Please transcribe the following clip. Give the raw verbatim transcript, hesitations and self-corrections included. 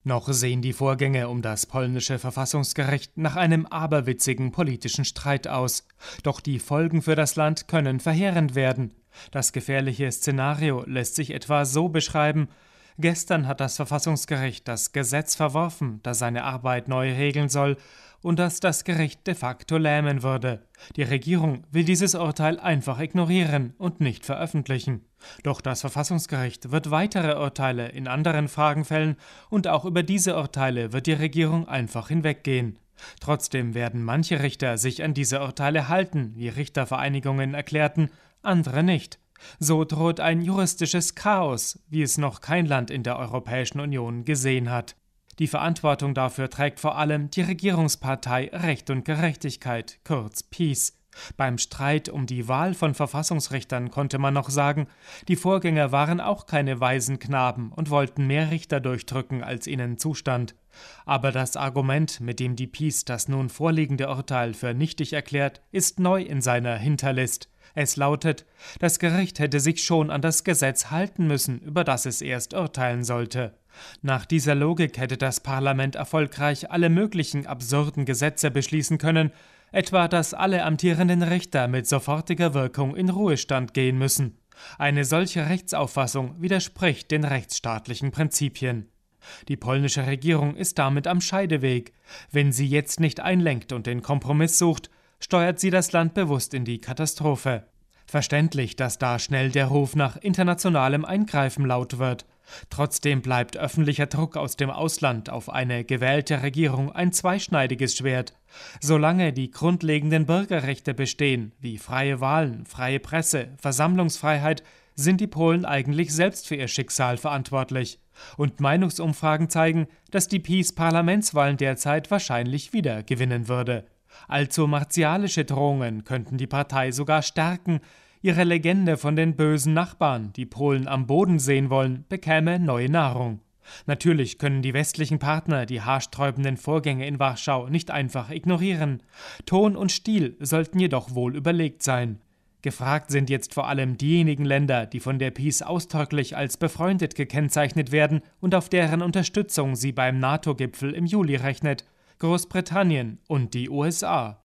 Noch sehen die Vorgänge um das polnische Verfassungsgericht nach einem aberwitzigen politischen Streit aus. Doch die Folgen für das Land können verheerend werden. Das gefährliche Szenario lässt sich etwa so beschreiben: Gestern hat das Verfassungsgericht das Gesetz verworfen, das seine Arbeit neu regeln soll und das das Gericht de facto lähmen würde. Die Regierung will dieses Urteil einfach ignorieren und nicht veröffentlichen. Doch das Verfassungsgericht wird weitere Urteile in anderen Fragen fällen und auch über diese Urteile wird die Regierung einfach hinweggehen. Trotzdem werden manche Richter sich an diese Urteile halten, wie Richtervereinigungen erklärten, andere nicht. So droht ein juristisches Chaos, wie es noch kein Land in der Europäischen Union gesehen hat. Die Verantwortung dafür trägt vor allem die Regierungspartei Recht und Gerechtigkeit, kurz PiS. Beim Streit um die Wahl von Verfassungsrichtern konnte man noch sagen, die Vorgänger waren auch keine weisen Knaben und wollten mehr Richter durchdrücken, als ihnen zustand. Aber das Argument, mit dem die PiS das nun vorliegende Urteil für nichtig erklärt, ist neu in seiner Hinterlist. Es lautet, das Gericht hätte sich schon an das Gesetz halten müssen, über das es erst urteilen sollte. Nach dieser Logik hätte das Parlament erfolgreich alle möglichen absurden Gesetze beschließen können, etwa dass alle amtierenden Richter mit sofortiger Wirkung in Ruhestand gehen müssen. Eine solche Rechtsauffassung widerspricht den rechtsstaatlichen Prinzipien. Die polnische Regierung ist damit am Scheideweg. Wenn sie jetzt nicht einlenkt und den Kompromiss sucht, steuert sie das Land bewusst in die Katastrophe. Verständlich, dass da schnell der Ruf nach internationalem Eingreifen laut wird. Trotzdem bleibt öffentlicher Druck aus dem Ausland auf eine gewählte Regierung ein zweischneidiges Schwert. Solange die grundlegenden Bürgerrechte bestehen, wie freie Wahlen, freie Presse, Versammlungsfreiheit, sind die Polen eigentlich selbst für ihr Schicksal verantwortlich. Und Meinungsumfragen zeigen, dass die PiS Parlamentswahlen derzeit wahrscheinlich wieder gewinnen würde. Allzu martialische Drohungen könnten die Partei sogar stärken. Ihre Legende von den bösen Nachbarn, die Polen am Boden sehen wollen, bekäme neue Nahrung. Natürlich können die westlichen Partner die haarsträubenden Vorgänge in Warschau nicht einfach ignorieren. Ton und Stil sollten jedoch wohl überlegt sein. Gefragt sind jetzt vor allem diejenigen Länder, die von der PiS ausdrücklich als befreundet gekennzeichnet werden und auf deren Unterstützung sie beim NATO-Gipfel im Juli rechnet: Großbritannien und die U S A.